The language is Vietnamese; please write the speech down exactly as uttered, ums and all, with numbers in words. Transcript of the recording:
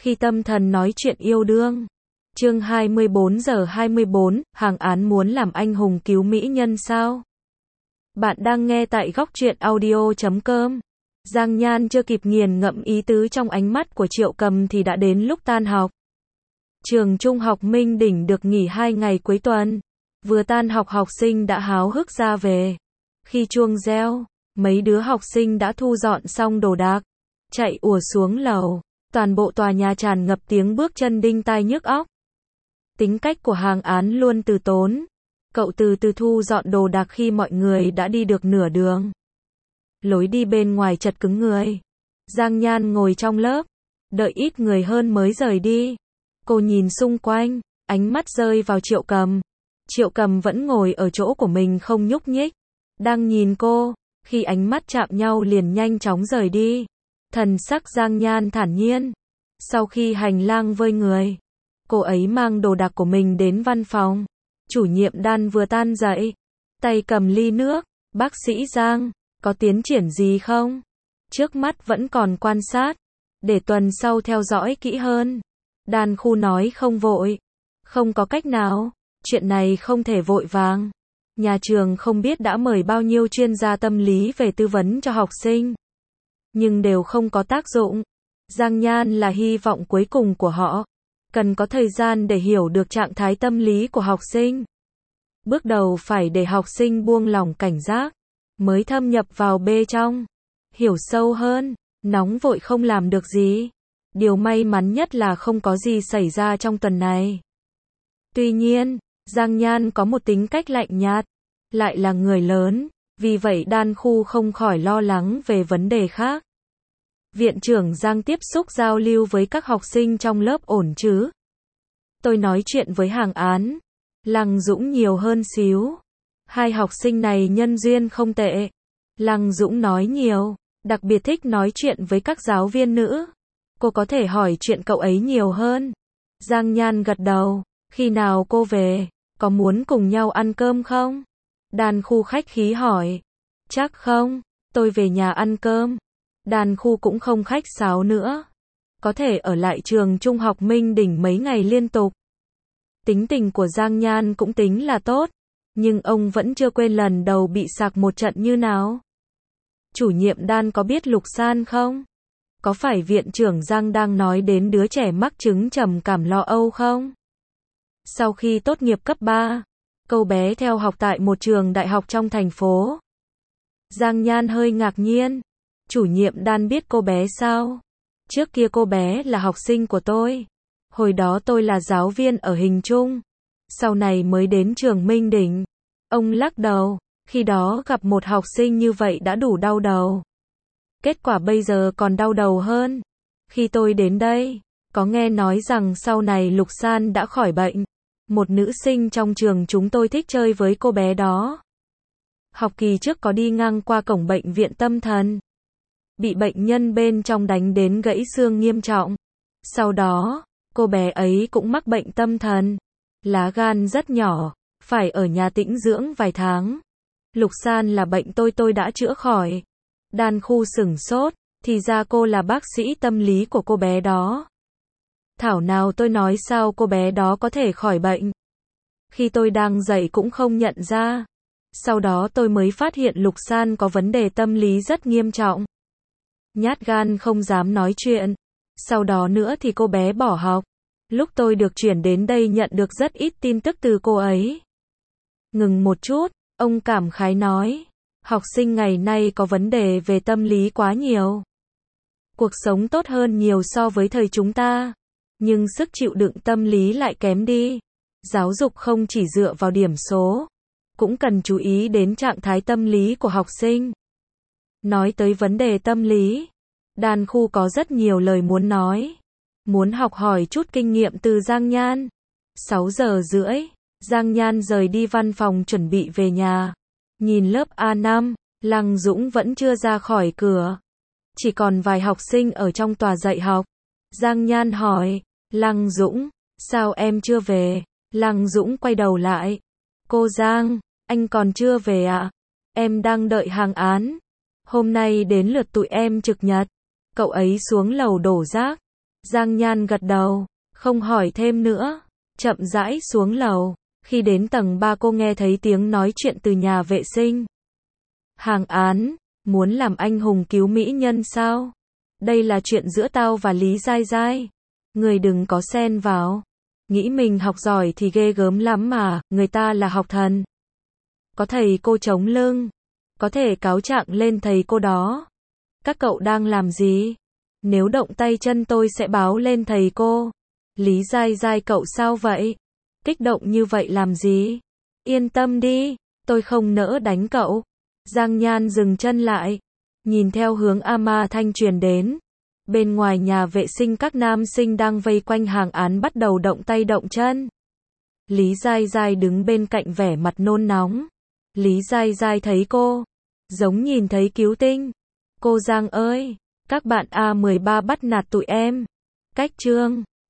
Khi tâm thần nói chuyện yêu đương. Chương hai mươi bốn giờ hai mươi bốn, Hàng Án muốn làm anh hùng cứu mỹ nhân sao? Bạn đang nghe tại góc truyện audio chấm com. Giang Nhan chưa kịp nghiền ngẫm ý tứ trong ánh mắt của Triệu Cầm thì đã đến lúc tan học. Trường Trung học Minh Đỉnh được nghỉ hai ngày cuối tuần. Vừa tan học học sinh đã háo hức ra về. Khi chuông reo, mấy đứa học sinh đã thu dọn xong đồ đạc, chạy ùa xuống lầu. Toàn bộ tòa nhà tràn ngập tiếng bước chân đinh tai nhức óc. Tính cách của Hàng Án luôn từ tốn. Cậu từ từ thu dọn đồ đạc khi mọi người đã đi được nửa đường. Lối đi bên ngoài chật cứng người. Giang Nhan ngồi trong lớp, đợi ít người hơn mới rời đi. Cô nhìn xung quanh, ánh mắt rơi vào Triệu Cầm. Triệu Cầm vẫn ngồi ở chỗ của mình không nhúc nhích, đang nhìn cô. Khi ánh mắt chạm nhau liền nhanh chóng rời đi. Thần sắc Giang Nhan thản nhiên. Sau khi hành lang vơi người, cô ấy mang đồ đạc của mình đến văn phòng. Chủ nhiệm Đan vừa tan dậy, tay cầm ly nước. Bác sĩ Giang, có tiến triển gì không? Trước mắt vẫn còn quan sát, để tuần sau theo dõi kỹ hơn. Đan Khu nói không vội. Không có cách nào, chuyện này không thể vội vàng. Nhà trường không biết đã mời bao nhiêu chuyên gia tâm lý về tư vấn cho học sinh, nhưng đều không có tác dụng. Giang Nhan là hy vọng cuối cùng của họ, cần có thời gian để hiểu được trạng thái tâm lý của học sinh. Bước đầu phải để học sinh buông lỏng cảnh giác, mới thâm nhập vào bên trong, hiểu sâu hơn. Nóng vội không làm được gì. Điều may mắn nhất là không có gì xảy ra trong tuần này. Tuy nhiên, Giang Nhan có một tính cách lạnh nhạt, lại là người lớn, vì vậy Đan Khu không khỏi lo lắng về vấn đề khác. Viện trưởng Giang tiếp xúc giao lưu với các học sinh trong lớp ổn chứ? Tôi nói chuyện với Hàng Án, Lăng Dũng nhiều hơn xíu. Hai học sinh này nhân duyên không tệ. Lăng Dũng nói nhiều, đặc biệt thích nói chuyện với các giáo viên nữ. Cô có thể hỏi chuyện cậu ấy nhiều hơn. Giang Nhan gật đầu. Khi nào cô về, có muốn cùng nhau ăn cơm không? Đan Khu khách khí hỏi. Chắc không, tôi về nhà ăn cơm. Đan Khu cũng không khách sáo nữa. Có thể ở lại trường Trung học Minh Đỉnh mấy ngày liên tục. Tính tình của Giang Nhan cũng tính là tốt, nhưng ông vẫn chưa quên lần đầu bị sạc một trận như nào. Chủ nhiệm Đan có biết Lục San không? Có phải viện trưởng Giang đang nói đến đứa trẻ mắc chứng trầm cảm lo âu không? Sau khi tốt nghiệp cấp ba, cô bé theo học tại một trường đại học trong thành phố. Giang Nhan hơi ngạc nhiên. Chủ nhiệm Đan biết cô bé sao? Trước kia cô bé là học sinh của tôi. Hồi đó tôi là giáo viên ở Hình Trung. Sau này mới đến trường Minh Đỉnh. Ông lắc đầu. Khi đó gặp một học sinh như vậy đã đủ đau đầu. Kết quả bây giờ còn đau đầu hơn. Khi tôi đến đây, có nghe nói rằng sau này Lục San đã khỏi bệnh. Một nữ sinh trong trường chúng tôi thích chơi với cô bé đó. Học kỳ trước có đi ngang qua cổng bệnh viện tâm thần. Bị bệnh nhân bên trong đánh đến gãy xương nghiêm trọng. Sau đó, cô bé ấy cũng mắc bệnh tâm thần. Lá gan rất nhỏ, phải ở nhà tĩnh dưỡng vài tháng. Lục San là bệnh tôi tôi đã chữa khỏi. Đan Khu sửng sốt, thì ra cô là bác sĩ tâm lý của cô bé đó. Thảo nào tôi nói sao cô bé đó có thể khỏi bệnh. Khi tôi đang dạy cũng không nhận ra. Sau đó tôi mới phát hiện Lục San có vấn đề tâm lý rất nghiêm trọng. Nhát gan không dám nói chuyện. Sau đó nữa thì cô bé bỏ học. Lúc tôi được chuyển đến đây nhận được rất ít tin tức từ cô ấy. Ngừng một chút, ông cảm khái nói. Học sinh ngày nay có vấn đề về tâm lý quá nhiều. Cuộc sống tốt hơn nhiều so với thời chúng ta. Nhưng sức chịu đựng tâm lý lại kém đi. Giáo dục không chỉ dựa vào điểm số, cũng cần chú ý đến trạng thái tâm lý của học sinh. Nói tới vấn đề tâm lý, Đan Khu có rất nhiều lời muốn nói. Muốn học hỏi chút kinh nghiệm từ Giang Nhan. sáu giờ rưỡi, Giang Nhan rời đi văn phòng chuẩn bị về nhà. Nhìn lớp A năm, Lăng Dũng vẫn chưa ra khỏi cửa. Chỉ còn vài học sinh ở trong tòa dạy học. Giang Nhan hỏi, Lăng Dũng, sao em chưa về? Lăng Dũng quay đầu lại. Cô Giang, anh còn chưa về ạ? À? Em đang đợi Hàng Án. Hôm nay đến lượt tụi em trực nhật. Cậu ấy xuống lầu đổ rác. Giang Nhan gật đầu, không hỏi thêm nữa, chậm rãi xuống lầu. Khi đến tầng ba cô nghe thấy tiếng nói chuyện từ nhà vệ sinh. Hàng Án, muốn làm anh hùng cứu mỹ nhân sao? Đây là chuyện giữa tao và Lý Giai Giai. Người đừng có xen vào. Nghĩ mình học giỏi thì ghê gớm lắm mà, người ta là học thần. Có thầy cô chống lưng. Có thể cáo trạng lên thầy cô đó. Các cậu đang làm gì? Nếu động tay chân tôi sẽ báo lên thầy cô. Lý Giai Giai cậu sao vậy? Kích động như vậy làm gì? Yên tâm đi, tôi không nỡ đánh cậu. Giang Nhan dừng chân lại, nhìn theo hướng ama thanh truyền đến. Bên ngoài nhà vệ sinh các nam sinh đang vây quanh Hàng Án bắt đầu động tay động chân. Lý Giai Giai đứng bên cạnh vẻ mặt nôn nóng. Lý Giai Giai thấy cô, giống nhìn thấy cứu tinh. Cô Giang ơi, các bạn A mười ba bắt nạt tụi em. Cách chương